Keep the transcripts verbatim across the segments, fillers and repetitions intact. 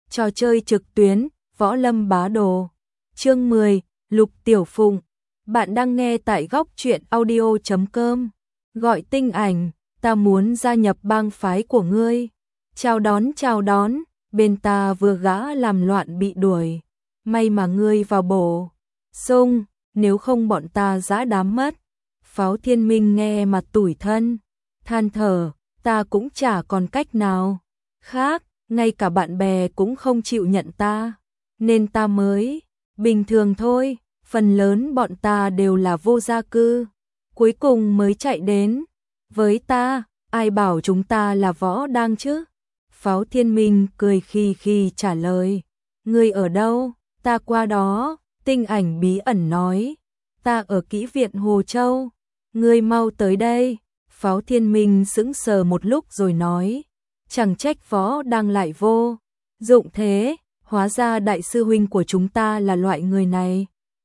Trò chơi trực tuyến, Võ Lâm Bá Đồ. Chương mười, Lục Tiểu Phụng. Bạn đang nghe tại góc truyện audio chấm com. Gọi Tinh Ảnh, ta muốn gia nhập bang phái của ngươi. Chào đón chào đón, bên ta vừa gã làm loạn bị đuổi. May mà ngươi vào bổ sung, nếu không bọn ta giã đám mất. Pháo Thiên Minh nghe mặt tủi thân, than thở, ta cũng chả còn cách nào khác, ngay cả bạn bè cũng không chịu nhận ta, nên ta mới bình thường thôi, phần lớn bọn ta đều là vô gia cư, cuối cùng mới chạy đến. Với ta, ai bảo chúng ta là võ đang chứ? Pháo Thiên Minh cười khi khi trả lời, ngươi ở đâu? Ta qua đó. Tinh Ảnh bí ẩn nói, ta ở kỹ viện Hồ Châu, ngươi mau tới đây. Pháo Thiên Minh sững sờ một lúc rồi nói, chẳng trách võ đang lại vô dụng thế, hóa ra đại sư huynh của chúng ta là loại người này.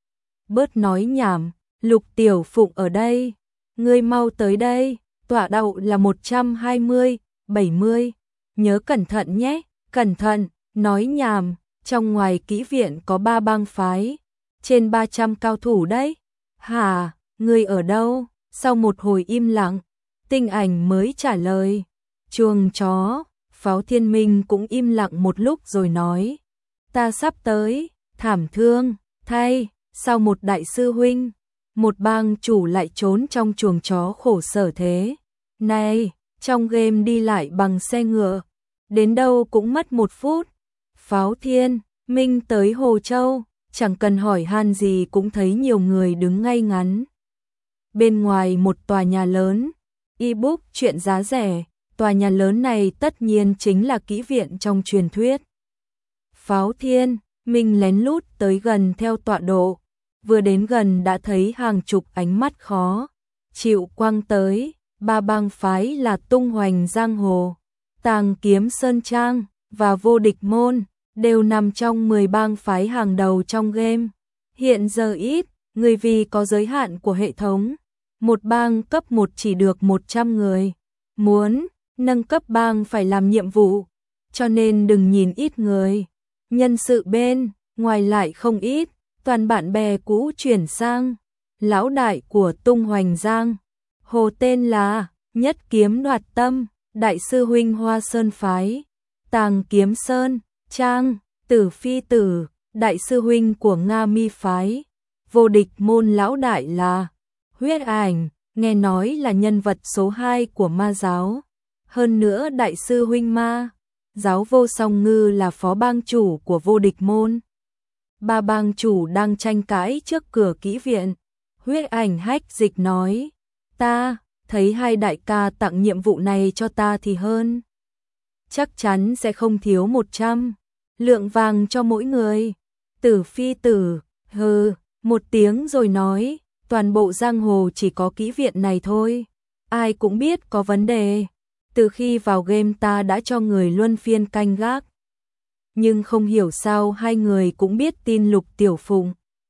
Bớt nói nhảm, Lục Tiểu Phụng ở đây, ngươi mau tới đây, tọa đậu là một trăm hai mươi, bảy mươi, nhớ cẩn thận nhé, cẩn thận, nói nhảm, trong ngoài kỹ viện có ba bang phái, trên ba trăm cao thủ đấy. Hả, ngươi ở đâu? Sau một hồi im lặng, Tinh Ảnh mới trả lời, chuồng chó. Pháo Thiên Minh cũng im lặng một lúc rồi nói, ta sắp tới, thảm thương, thay, sau một đại sư huynh, một bang chủ lại trốn trong chuồng chó khổ sở thế. Này, trong game đi lại bằng xe ngựa, đến đâu cũng mất một phút. Pháo Thiên Minh tới Hồ Châu, chẳng cần hỏi han gì cũng thấy nhiều người đứng ngay ngắn. Bên ngoài một tòa nhà lớn, ebook chuyện giá rẻ, tòa nhà lớn này tất nhiên chính là kỹ viện trong truyền thuyết. Pháo Thiên Minh lén lút tới gần theo tọa độ, vừa đến gần đã thấy hàng chục ánh mắt khó chịu quăng tới, ba bang phái là Tung Hoành Giang Hồ, Tàng Kiếm Sơn Trang và Vô Địch Môn, đều nằm trong mười bang phái hàng đầu trong game. Hiện giờ ít, người vì có giới hạn của hệ thống, một bang cấp một chỉ được một trăm người, muốn nâng cấp bang phải làm nhiệm vụ, cho nên đừng nhìn ít người. Nhân sự bên ngoài lại không ít, toàn bạn bè cũ chuyển sang. Lão đại của Tung Hoành Giang Hồ tên là Nhất Kiếm Đoạt Tâm, đại sư huynh Hoa Sơn phái, Tàng Kiếm Sơn Trang, Tử Phi Tử, đại sư huynh của Nga Mi phái, Vô Địch Môn lão đại là Huyết Ảnh, nghe nói là nhân vật số hai của ma giáo. Hơn nữa đại sư huynh ma giáo Vô Song Ngư là phó bang chủ của Vô Địch Môn. Ba bang chủ đang tranh cãi trước cửa kỹ viện. Huyết Ảnh hách dịch nói, ta thấy hai đại ca tặng nhiệm vụ này cho ta thì hơn, chắc chắn sẽ không thiếu một trăm lượng vàng cho mỗi người. Tử Phi Tử hừ một tiếng rồi nói, toàn bộ giang hồ chỉ có kỹ viện này thôi, ai cũng biết có vấn đề. Từ khi vào game ta đã cho người luân phiên canh gác, nhưng không hiểu sao hai người cũng biết tin Lục Tiểu Phụng.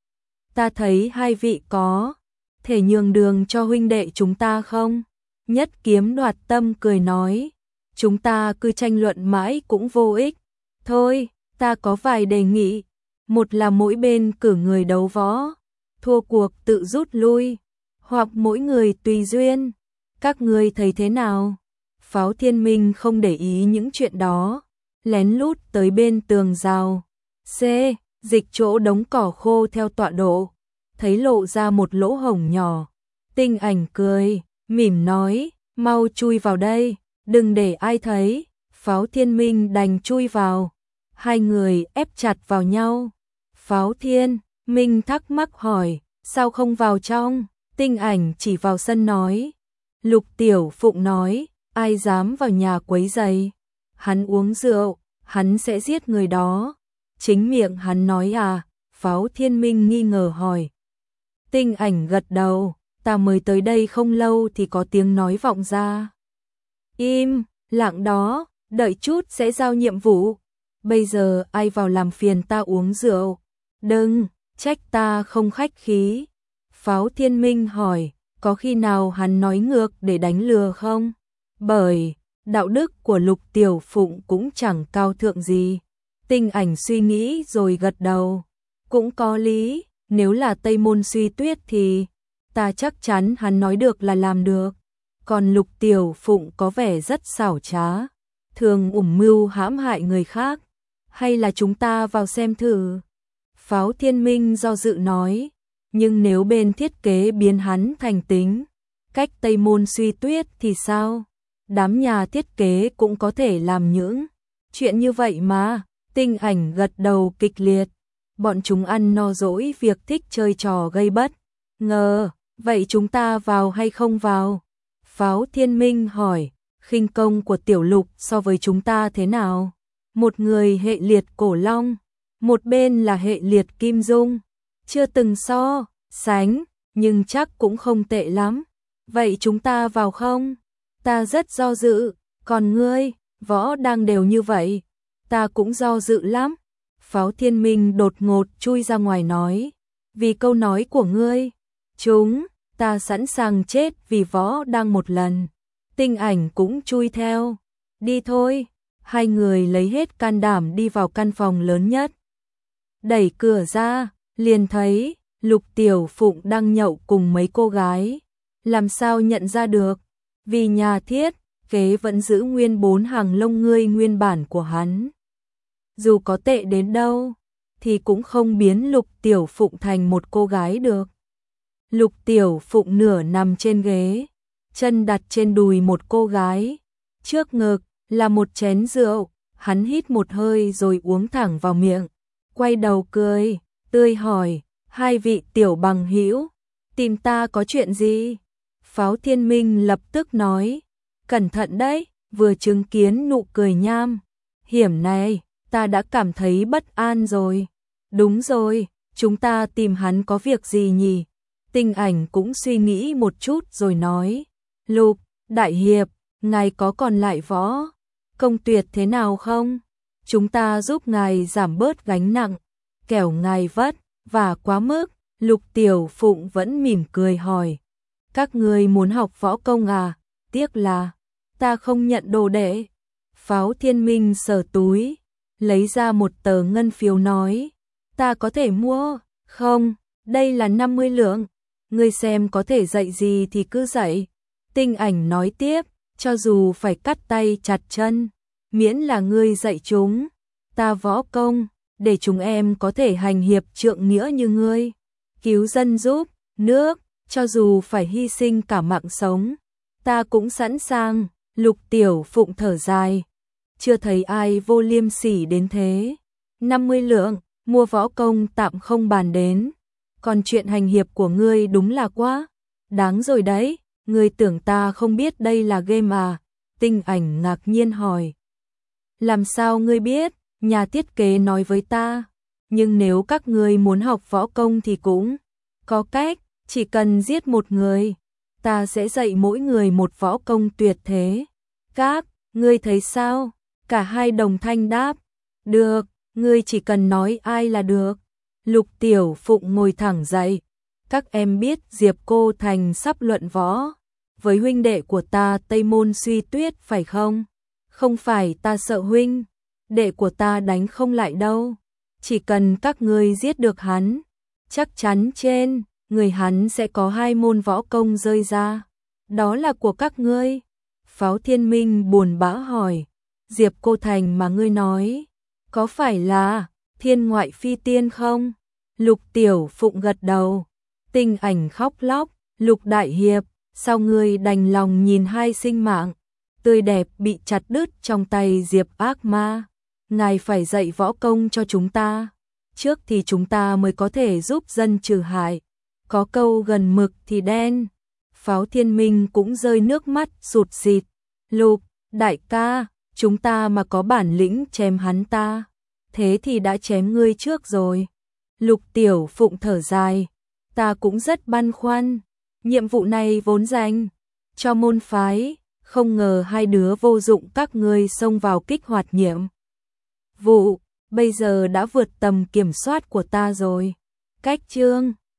Ta thấy hai vị có thể nhường đường cho huynh đệ chúng ta không? Nhất Kiếm Đoạt Tâm cười nói, chúng ta cứ tranh luận mãi cũng vô ích. Thôi, ta có vài đề nghị. Một là mỗi bên cử người đấu võ, thua cuộc tự rút lui, hoặc mỗi người tùy duyên. Các ngươi thấy thế nào? Pháo Thiên Minh không để ý những chuyện đó, lén lút tới bên tường rào. C. Dịch chỗ đống cỏ khô theo tọa độ, thấy lộ ra một lỗ hổng nhỏ. Tinh Ảnh cười, mỉm nói, mau chui vào đây, đừng để ai thấy. Pháo Thiên Minh đành chui vào. Hai người ép chặt vào nhau. Pháo Thiên Minh thắc mắc hỏi, sao không vào trong? Tinh Ảnh chỉ vào sân nói. Lục Tiểu Phụng nói, ai dám vào nhà quấy rầy, hắn uống rượu, hắn sẽ giết người đó. Chính miệng hắn nói à? Pháo Thiên Minh nghi ngờ hỏi. Tinh Ảnh gật đầu, ta mới tới đây không lâu thì có tiếng nói vọng ra. Im lặng đó, đợi chút sẽ giao nhiệm vụ. Bây giờ ai vào làm phiền ta uống rượu? Đừng trách ta không khách khí. Pháo Thiên Minh hỏi, có khi nào hắn nói ngược để đánh lừa không? Bởi đạo đức của Lục Tiểu Phụng cũng chẳng cao thượng gì. Tinh Ảnh suy nghĩ rồi gật đầu. Cũng có lý, nếu là Tây Môn Suy Tuyết thì ta chắc chắn hắn nói được là làm được. Còn Lục Tiểu Phụng có vẻ rất xảo trá, thường ủng mưu hãm hại người khác. Hay là chúng ta vào xem thử? Pháo Thiên Minh do dự nói, nhưng nếu bên thiết kế biến hắn thành tính cách Tây Môn Suy Tuyết thì sao? Đám nhà thiết kế cũng có thể làm những chuyện như vậy mà. Tinh Ảnh gật đầu kịch liệt. Bọn chúng ăn no dỗi việc thích chơi trò gây bất ngờ. Vậy chúng ta vào hay không vào? Pháo Thiên Minh hỏi, khinh công của Tiểu Lục so với chúng ta thế nào? Một người hệ liệt cổ long, một bên là hệ liệt kim dung. Chưa từng so sánh, nhưng chắc cũng không tệ lắm. Vậy chúng ta vào không? Ta rất do dự, còn ngươi, võ đang đều như vậy. Ta cũng do dự lắm. Pháo Thiên Minh đột ngột chui ra ngoài nói, vì câu nói của ngươi, chúng ta sẵn sàng chết vì võ đang một lần. Tinh Ảnh cũng chui theo. Đi thôi. Hai người lấy hết can đảm đi vào căn phòng lớn nhất. Đẩy cửa ra, liền thấy Lục Tiểu Phụng đang nhậu cùng mấy cô gái. Làm sao nhận ra được? Vì nhà thiết kế vẫn giữ nguyên bốn hàng lông ngươi nguyên bản của hắn. Dù có tệ đến đâu, thì cũng không biến Lục Tiểu Phụng thành một cô gái được. Lục Tiểu Phụng nửa nằm trên ghế, chân đặt trên đùi một cô gái. Trước ngực là một chén rượu, hắn hít một hơi rồi uống thẳng vào miệng. Quay đầu cười, tươi hỏi, hai vị tiểu bằng hữu, tìm ta có chuyện gì? Pháo Thiên Minh lập tức nói, cẩn thận đấy, vừa chứng kiến nụ cười nham hiểm này, ta đã cảm thấy bất an rồi. Đúng rồi, chúng ta tìm hắn có việc gì nhỉ? Tinh Ảnh cũng suy nghĩ một chút rồi nói, Lục đại hiệp, ngài có còn lại võ công tuyệt thế nào không? Chúng ta giúp ngài giảm bớt gánh nặng, kẻo ngài vất vả quá mức. Lục Tiểu Phụng vẫn mỉm cười hỏi, các ngươi muốn học võ công à? Tiếc là ta không nhận đồ đệ. Pháo Thiên Minh sờ túi, lấy ra một tờ ngân phiếu nói, ta có thể mua không? Đây là năm mươi lượng, ngươi xem có thể dạy gì thì cứ dạy. Tinh Ảnh nói tiếp, cho dù phải cắt tay chặt chân, miễn là ngươi dạy chúng ta võ công, để chúng em có thể hành hiệp trượng nghĩa như ngươi, cứu dân giúp nước, cho dù phải hy sinh cả mạng sống, ta cũng sẵn sàng. Lục Tiểu Phụng thở dài, chưa thấy ai vô liêm sỉ đến thế. năm mươi lượng, mua võ công tạm không bàn đến, còn chuyện hành hiệp của ngươi đúng là quá đáng rồi đấy. Ngươi tưởng ta không biết đây là game à? Tinh Ảnh ngạc nhiên hỏi. Làm sao ngươi biết? Nhà thiết kế nói với ta. Nhưng nếu các ngươi muốn học võ công thì cũng có cách, chỉ cần giết một người, ta sẽ dạy mỗi người một võ công tuyệt thế. Các ngươi thấy sao? Cả hai đồng thanh đáp. Được, ngươi chỉ cần nói ai là được. Lục Tiểu Phụng ngồi thẳng dậy. Các em biết Diệp Cô Thành sắp luận võ với huynh đệ của ta Tây Môn Suy Tuyết phải không? Không phải ta sợ huynh đệ của ta đánh không lại đâu. Chỉ cần các ngươi giết được hắn, chắc chắn trên người hắn sẽ có hai môn võ công rơi ra. Đó là của các ngươi. Pháo Thiên Minh buồn bã hỏi, Diệp Cô Thành mà ngươi nói, có phải là thiên ngoại phi tiên không? Lục Tiểu Phụng gật đầu. Tinh Ảnh khóc lóc, Lục đại hiệp, sao ngươi đành lòng nhìn hai sinh mạng tươi đẹp bị chặt đứt trong tay Diệp ác ma? Ngài phải dạy võ công cho chúng ta, trước thì chúng ta mới có thể giúp dân trừ hại. Có câu gần mực thì đen. Pháo Thiên Minh cũng rơi nước mắt sụt sịt. Lục đại ca, chúng ta mà có bản lĩnh chém hắn ta, thế thì đã chém ngươi trước rồi. Lục Tiểu Phụng thở dài, ta cũng rất băn khoăn. Nhiệm vụ này vốn dành cho môn phái, không ngờ hai đứa vô dụng các ngươi xông vào kích hoạt nhiệm vụ, bây giờ đã vượt tầm kiểm soát của ta rồi. Cách chương